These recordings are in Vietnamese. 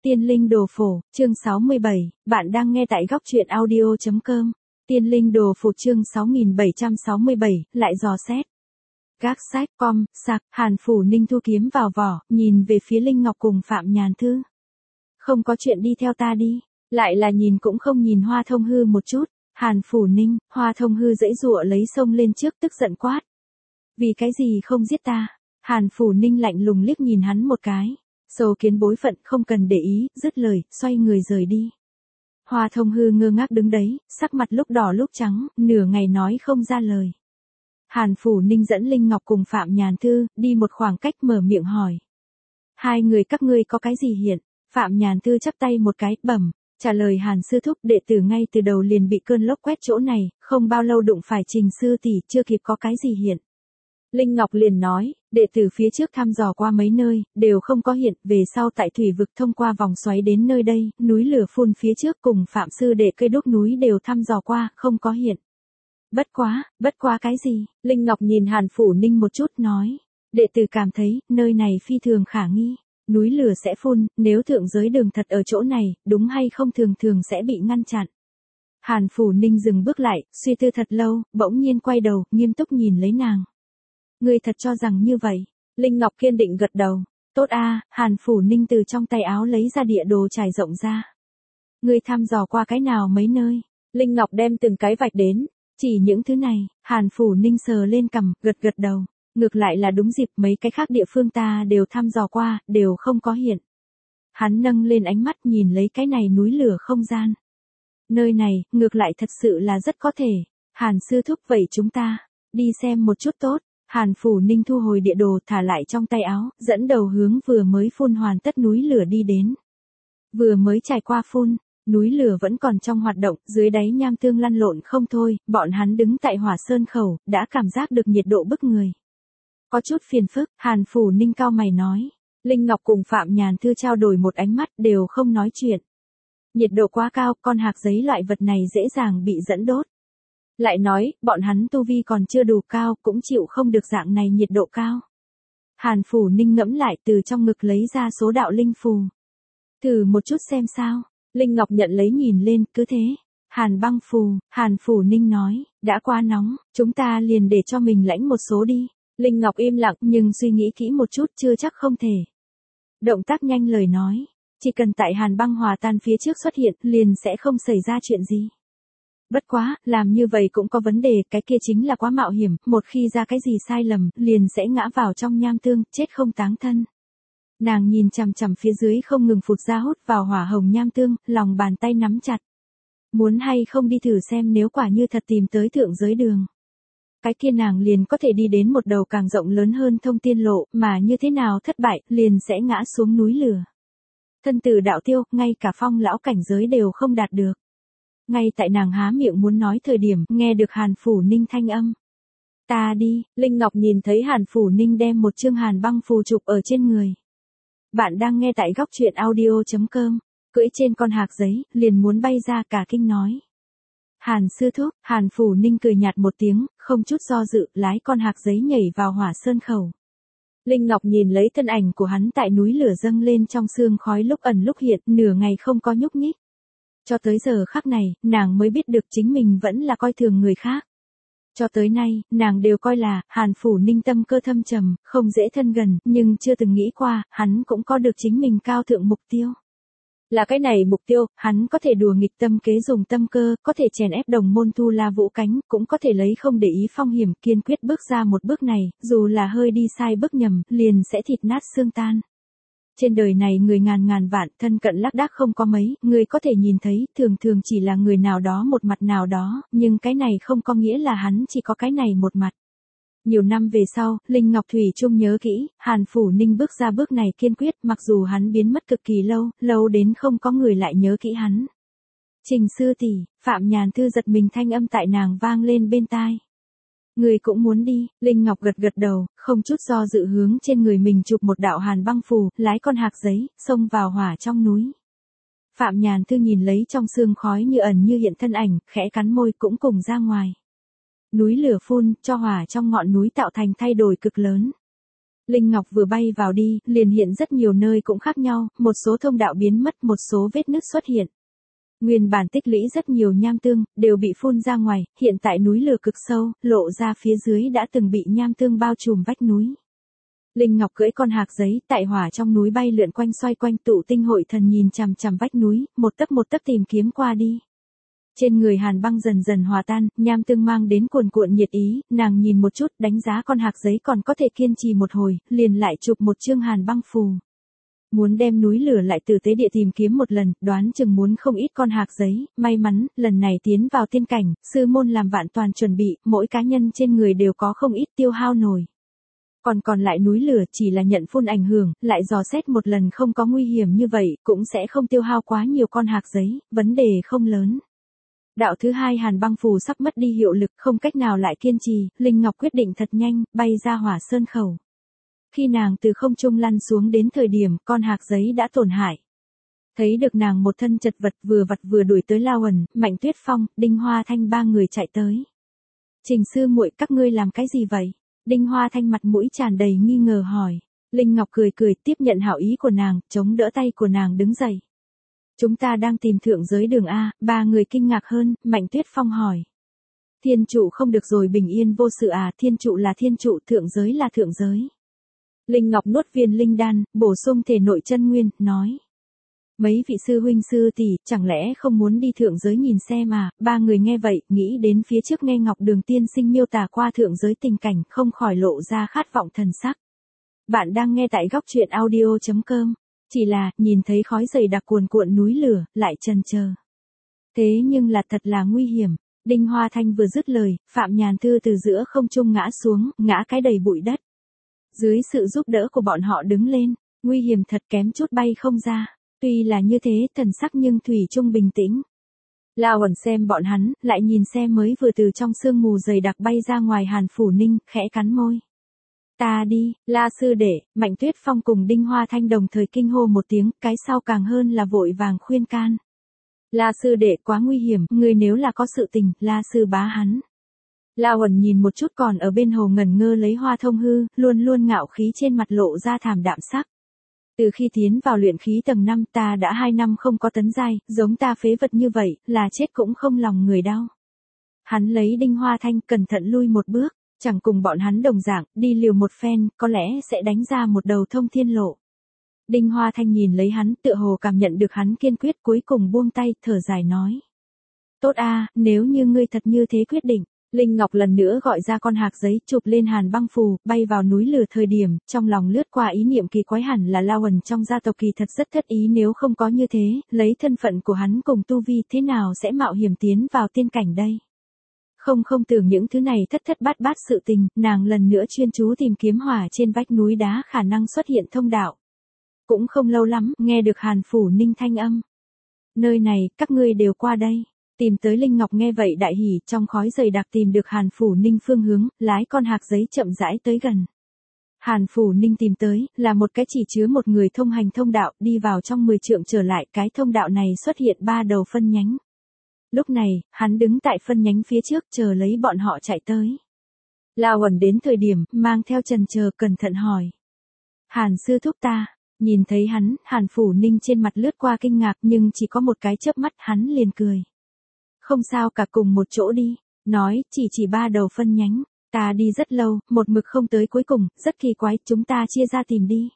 Tiên linh đồ phổ, chương 67, bạn đang nghe tại góc truyện audio.com. Tiên linh đồ phổ chương 6767, lại dò xét. Gác sách, sạc, Hàn Phủ Ninh thu kiếm vào vỏ, nhìn về phía Linh Ngọc cùng Phạm Nhàn Thư. Không có chuyện đi theo ta đi, lại là nhìn cũng không nhìn Hoa Thông Hư một chút. Hàn Phủ Ninh, Hoa Thông Hư giãy giụa lấy sông lên trước tức giận quát. Vì cái gì không giết ta? Hàn Phủ Ninh lạnh lùng liếc nhìn hắn một cái. Sâu kiến bối phận không cần để ý, dứt lời, xoay người rời đi. Hoa Thông Hư ngơ ngác đứng đấy, sắc mặt lúc đỏ lúc trắng, nửa ngày nói không ra lời. Hàn Phủ Ninh dẫn Linh Ngọc cùng Phạm Nhàn Thư, đi một khoảng cách mở miệng hỏi. Hai người các ngươi có cái gì hiện? Phạm Nhàn Thư chắp tay một cái, bẩm, trả lời Hàn sư thúc đệ tử ngay từ đầu liền bị cơn lốc quét chỗ này, không bao lâu đụng phải Trình sư tỷ, chưa kịp có cái gì hiện. Linh Ngọc liền nói, đệ tử phía trước thăm dò qua mấy nơi, đều không có hiện, về sau tại thủy vực thông qua vòng xoáy đến nơi đây, núi lửa phun phía trước cùng Phạm sư đệ cây đốt núi đều thăm dò qua, không có hiện. Bất quá cái gì? Linh Ngọc nhìn Hàn Phủ Ninh một chút nói, đệ tử cảm thấy, nơi này phi thường khả nghi, núi lửa sẽ phun, nếu thượng giới đường thật ở chỗ này, đúng hay không thường sẽ bị ngăn chặn. Hàn Phủ Ninh dừng bước lại, suy tư thật lâu, bỗng nhiên quay đầu, nghiêm túc nhìn lấy nàng. Ngươi thật cho rằng như vậy? Linh Ngọc kiên định gật đầu. Tốt a, Hàn Phủ Ninh từ trong tay áo lấy ra địa đồ trải rộng ra. Ngươi thăm dò qua cái nào mấy nơi? Linh Ngọc đem từng cái vạch đến. Chỉ những thứ này, Hàn Phủ Ninh sờ lên cằm, gật đầu. Ngược lại là đúng dịp, mấy cái khác địa phương ta đều thăm dò qua, đều không có hiện. Hắn nâng lên ánh mắt nhìn lấy cái này núi lửa không gian. Nơi này, ngược lại thật sự là rất có thể. Hàn sư thúc, vậy chúng ta đi xem một chút tốt. Hàn Phủ Ninh thu hồi địa đồ thả lại trong tay áo, dẫn đầu hướng vừa mới phun hoàn tất núi lửa đi đến. Vừa mới trải qua phun, núi lửa vẫn còn trong hoạt động, dưới đáy nham tương lăn lộn không thôi, bọn hắn đứng tại hỏa sơn khẩu, đã cảm giác được nhiệt độ bức người. Có chút phiền phức, Hàn Phủ Ninh cao mày nói. Linh Ngọc cùng Phạm Nhàn Thư trao đổi một ánh mắt, đều không nói chuyện. Nhiệt độ quá cao, con hạc giấy loại vật này dễ dàng bị dẫn đốt. Lại nói, bọn hắn tu vi còn chưa đủ cao, cũng chịu không được dạng này nhiệt độ cao. Hàn Phủ Ninh ngẫm lại, từ trong ngực lấy ra số đạo linh phù. Thử một chút xem sao. Linh Ngọc nhận lấy nhìn lên, cứ thế. Hàn băng phù, Hàn Phủ Ninh nói, đã quá nóng, chúng ta liền để cho mình lãnh một số đi. Linh Ngọc im lặng, nhưng suy nghĩ kỹ một chút, chưa chắc không thể. Động tác nhanh lời nói, chỉ cần tại Hàn băng hòa tan phía trước xuất hiện, liền sẽ không xảy ra chuyện gì. Bất quá, làm như vậy cũng có vấn đề, cái kia chính là quá mạo hiểm, một khi ra cái gì sai lầm, liền sẽ ngã vào trong nham tương, chết không táng thân. Nàng nhìn chằm chằm phía dưới không ngừng phụt ra hút vào hỏa hồng nham tương, lòng bàn tay nắm chặt. Muốn hay không đi thử xem nếu quả như thật tìm tới thượng giới đường. Cái kia nàng liền có thể đi đến một đầu càng rộng lớn hơn thông tiên lộ, mà như thế nào thất bại, liền sẽ ngã xuống núi lửa. Thân tử đạo tiêu, ngay cả phong lão cảnh giới đều không đạt được. Ngay tại nàng há miệng muốn nói thời điểm, nghe được Hàn Phủ Ninh thanh âm. Ta đi, Linh Ngọc nhìn thấy Hàn Phủ Ninh đem một chương hàn băng phù chụp ở trên người. Bạn đang nghe tại góc truyện audio.com, cưỡi trên con hạc giấy, liền muốn bay ra cả kinh nói. Hàn sư thúc, Hàn Phủ Ninh cười nhạt một tiếng, không chút do dự, lái con hạc giấy nhảy vào hỏa sơn khẩu. Linh Ngọc nhìn lấy thân ảnh của hắn tại núi lửa dâng lên trong sương khói lúc ẩn lúc hiện, nửa ngày không có nhúc nhích. Cho tới giờ khắc này, nàng mới biết được chính mình vẫn là coi thường người khác. Cho tới nay, nàng đều coi là, Hàn Phủ Ninh tâm cơ thâm trầm, không dễ thân gần, nhưng chưa từng nghĩ qua, hắn cũng có được chính mình cao thượng mục tiêu. Là cái này mục tiêu, hắn có thể đùa nghịch tâm kế dùng tâm cơ, có thể chèn ép đồng môn Tu La Vũ Cánh, cũng có thể lấy không để ý phong hiểm, kiên quyết bước ra một bước này, dù là hơi đi sai bước nhầm, liền sẽ thịt nát xương tan. Trên đời này người ngàn vạn, thân cận lác đác không có mấy, người có thể nhìn thấy, thường chỉ là người nào đó một mặt nào đó, nhưng cái này không có nghĩa là hắn chỉ có cái này một mặt. Nhiều năm về sau, Linh Ngọc Thủy Trung nhớ kỹ, Hàn Phủ Ninh bước ra bước này kiên quyết, mặc dù hắn biến mất cực kỳ lâu đến không có người lại nhớ kỹ hắn. Trình sư tỷ, Phạm Nhàn Thư giật mình thanh âm tại nàng vang lên bên tai. Người cũng muốn đi, Linh Ngọc gật đầu, không chút do dự hướng trên người mình chụp một đạo hàn băng phù, lái con hạc giấy, xông vào hỏa trong núi. Phạm Nhàn Thư nhìn lấy trong sương khói như ẩn như hiện thân ảnh, khẽ cắn môi cũng cùng ra ngoài. Núi lửa phun, cho hỏa trong ngọn núi tạo thành thay đổi cực lớn. Linh Ngọc vừa bay vào đi, liền hiện rất nhiều nơi cũng khác nhau, một số thông đạo biến mất, một số vết nứt xuất hiện. Nguyên bản tích lũy rất nhiều nham tương, đều bị phun ra ngoài, hiện tại núi lửa cực sâu, lộ ra phía dưới đã từng bị nham tương bao trùm vách núi. Linh Ngọc cưỡi con hạc giấy, tại hỏa trong núi bay lượn quanh xoay quanh, tụ tinh hội thần nhìn chằm chằm vách núi, một tấc tìm kiếm qua đi. Trên người Hàn Băng dần dần hòa tan, nham tương mang đến cuồn cuộn nhiệt ý, nàng nhìn một chút, đánh giá con hạc giấy còn có thể kiên trì một hồi, liền lại chụp một chương Hàn Băng phù. Muốn đem núi lửa lại từ tế địa tìm kiếm một lần, đoán chừng muốn không ít con hạc giấy, may mắn, lần này tiến vào tiên cảnh, sư môn làm vạn toàn chuẩn bị, mỗi cá nhân trên người đều có không ít tiêu hao nổi. Còn lại núi lửa chỉ là nhận phun ảnh hưởng, lại dò xét một lần không có nguy hiểm như vậy, cũng sẽ không tiêu hao quá nhiều con hạc giấy, vấn đề không lớn. Đạo thứ hai Hàn Băng phù sắp mất đi hiệu lực, không cách nào lại kiên trì, Linh Ngọc quyết định thật nhanh, bay ra Hỏa Sơn khẩu. Khi nàng từ không trung lăn xuống đến thời điểm, con hạc giấy đã tổn hại. Thấy được nàng một thân chật vật vừa vặt vừa đuổi tới La Uẩn, Mạnh Tuyết Phong, Đinh Hoa Thanh ba người chạy tới. Trình sư muội, các ngươi làm cái gì vậy? Đinh Hoa Thanh mặt mũi tràn đầy nghi ngờ hỏi. Linh Ngọc cười cười tiếp nhận hảo ý của nàng, chống đỡ tay của nàng đứng dậy. Chúng ta đang tìm thượng giới đường A, ba người kinh ngạc hơn, Mạnh Tuyết Phong hỏi. Thiên trụ không được rồi, bình yên vô sự à, thiên trụ là thiên trụ, thượng giới là thượng giới. Linh Ngọc nuốt viên linh đan, bổ sung thể nội chân nguyên, nói. Mấy vị sư huynh sư tỷ, chẳng lẽ không muốn đi thượng giới nhìn xem mà, ba người nghe vậy, nghĩ đến phía trước nghe Ngọc Đường tiên sinh miêu tả qua thượng giới tình cảnh, không khỏi lộ ra khát vọng thần sắc. Bạn đang nghe tại góc truyện audio.com, chỉ là, nhìn thấy khói dày đặc cuồn cuộn núi lửa, lại chần chờ. Thế nhưng là thật là nguy hiểm, Đinh Hoa Thanh vừa dứt lời, Phạm Nhàn Thư từ giữa không trung ngã xuống, ngã cái đầy bụi đất. Dưới sự giúp đỡ của bọn họ đứng lên, nguy hiểm thật, kém chút bay không ra. Tuy là như thế, thần sắc nhưng thủy chung bình tĩnh. La Uẩn xem bọn hắn, lại nhìn xem mới vừa từ trong sương mù dày đặc bay ra ngoài Hàn Phủ Ninh, khẽ cắn môi. Ta đi, La sư đệ, Mạnh Tuyết Phong cùng Đinh Hoa Thanh đồng thời kinh hô một tiếng, cái sau càng hơn là vội vàng khuyên can. La sư đệ quá nguy hiểm, ngươi nếu là có sự tình, La sư bá hắn. La Uẩn nhìn một chút còn ở bên hồ ngẩn ngơ lấy Hoa Thông Hư, luôn luôn ngạo khí trên mặt lộ ra thảm đạm sắc. Từ khi tiến vào luyện khí tầng 5 ta đã 2 năm không có tấn giai, giống ta phế vật như vậy, là chết cũng không lòng người đau. Hắn lấy Đinh Hoa Thanh cẩn thận lui một bước, chẳng cùng bọn hắn đồng dạng, đi liều một phen, có lẽ sẽ đánh ra một đầu thông thiên lộ. Đinh Hoa Thanh nhìn lấy hắn, tựa hồ cảm nhận được hắn kiên quyết, cuối cùng buông tay, thở dài nói. Tốt a, nếu như ngươi thật như thế quyết định. Linh Ngọc lần nữa gọi ra con hạc giấy, chụp lên Hàn Băng phù, bay vào núi lửa thời điểm, trong lòng lướt qua ý niệm kỳ quái hẳn là La Uẩn trong gia tộc kỳ thật rất thất ý, nếu không có như thế, lấy thân phận của hắn cùng tu vi thế nào sẽ mạo hiểm tiến vào tiên cảnh đây. Không tưởng những thứ này thất bát bát sự tình, nàng lần nữa chuyên chú tìm kiếm hỏa trên vách núi đá khả năng xuất hiện thông đạo. Cũng không lâu lắm, nghe được Hàn Phủ Ninh thanh âm. Nơi này, các ngươi đều qua đây. Tìm tới Linh Ngọc nghe vậy đại hỉ, trong khói dày đặc tìm được Hàn Phủ Ninh phương hướng, lái con hạc giấy chậm rãi tới gần. Hàn Phủ Ninh tìm tới, là một cái chỉ chứa một người thông hành thông đạo, đi vào trong 10 trượng trở lại, cái thông đạo này xuất hiện 3 đầu phân nhánh. Lúc này, hắn đứng tại phân nhánh phía trước chờ lấy bọn họ chạy tới. La Uẩn đến thời điểm, mang theo chần chờ cẩn thận hỏi. Hàn sư thúc ta, nhìn thấy hắn, Hàn Phủ Ninh trên mặt lướt qua kinh ngạc nhưng chỉ có một cái chớp mắt hắn liền cười. Không sao cả, cùng một chỗ đi, nói, chỉ 3 đầu phân nhánh, ta đi rất lâu, một mực không tới cuối cùng, rất kỳ quái, chúng ta chia ra tìm đi.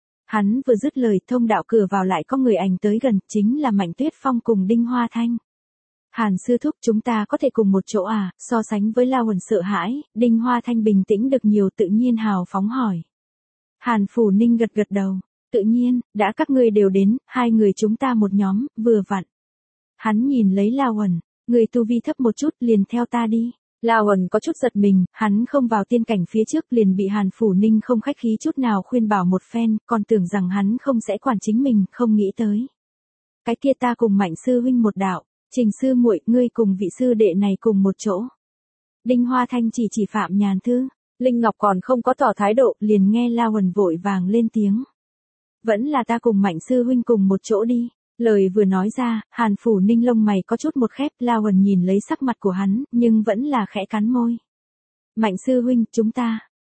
Hắn vừa dứt lời, thông đạo cửa vào lại có người ảnh tới gần, chính là Mạnh Tuyết Phong cùng Đinh Hoa Thanh. Hàn sư thúc, chúng ta có thể cùng một chỗ à, so sánh với La Uẩn sợ hãi, Đinh Hoa Thanh bình tĩnh được nhiều, tự nhiên hào phóng hỏi. Hàn Phủ Ninh gật đầu, tự nhiên, đã các ngươi đều đến, hai người chúng ta một nhóm, vừa vặn. Hắn nhìn lấy La Uẩn. Người tu vi thấp một chút, liền theo ta đi. La Uẩn có chút giật mình, hắn không vào tiên cảnh phía trước liền bị Hàn Phủ Ninh không khách khí chút nào khuyên bảo một phen, còn tưởng rằng hắn không sẽ quản chính mình, không nghĩ tới. Cái kia ta cùng Mạnh sư huynh một đạo, Trình sư muội, ngươi cùng vị sư đệ này cùng một chỗ. Đinh Hoa Thanh chỉ Phạm Nhàn Thư, Linh Ngọc còn không có tỏ thái độ, liền nghe La Uẩn vội vàng lên tiếng. Vẫn là ta cùng Mạnh sư huynh cùng một chỗ đi. Lời vừa nói ra, Hàn Phủ Ninh lông mày có chút một khép, La Uẩn nhìn lấy sắc mặt của hắn, nhưng vẫn là khẽ cắn môi. Mạnh sư huynh, chúng ta,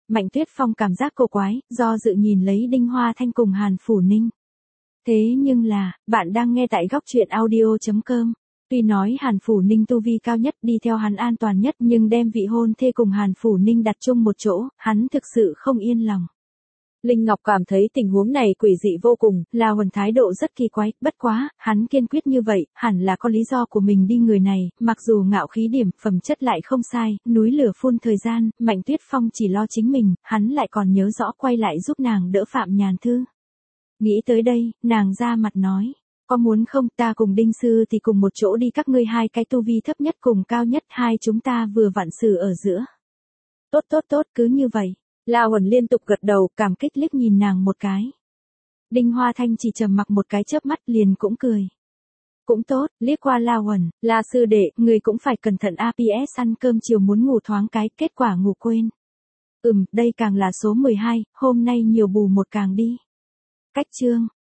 Mạnh Tuyết Phong cảm giác cổ quái, do dự nhìn lấy Đinh Hoa Thanh cùng Hàn Phủ Ninh. Thế nhưng là, bạn đang nghe tại góc truyện audio.com. Tuy nói Hàn Phủ Ninh tu vi cao nhất đi theo hắn an toàn nhất nhưng đem vị hôn thê cùng Hàn Phủ Ninh đặt chung một chỗ, hắn thực sự không yên lòng. Linh Ngọc cảm thấy tình huống này quỷ dị vô cùng, La Huẩn thái độ rất kỳ quái, bất quá, hắn kiên quyết như vậy, hẳn là có lý do của mình đi người này, mặc dù ngạo khí điểm, phẩm chất lại không sai, núi lửa phun thời gian, Mạnh Tuyết Phong chỉ lo chính mình, hắn lại còn nhớ rõ quay lại giúp nàng đỡ Phạm Nhàn Thư. Nghĩ tới đây, nàng ra mặt nói, có muốn không ta cùng Đinh Sư thì cùng một chỗ đi các ngươi hai cái tu vi thấp nhất cùng cao nhất hai chúng ta vừa vặn xử ở giữa. Tốt, cứ như vậy. La Huẩn liên tục gật đầu, cảm kích liếc nhìn nàng một cái. Đinh Hoa Thanh chỉ trầm mặc một cái chớp mắt liền cũng cười. Cũng tốt, liếc qua La Huẩn, La sư đệ, người cũng phải cẩn thận APS ăn cơm chiều muốn ngủ thoáng cái, kết quả ngủ quên. Đây càng là số 12, hôm nay nhiều bù một càng đi. Cách chương.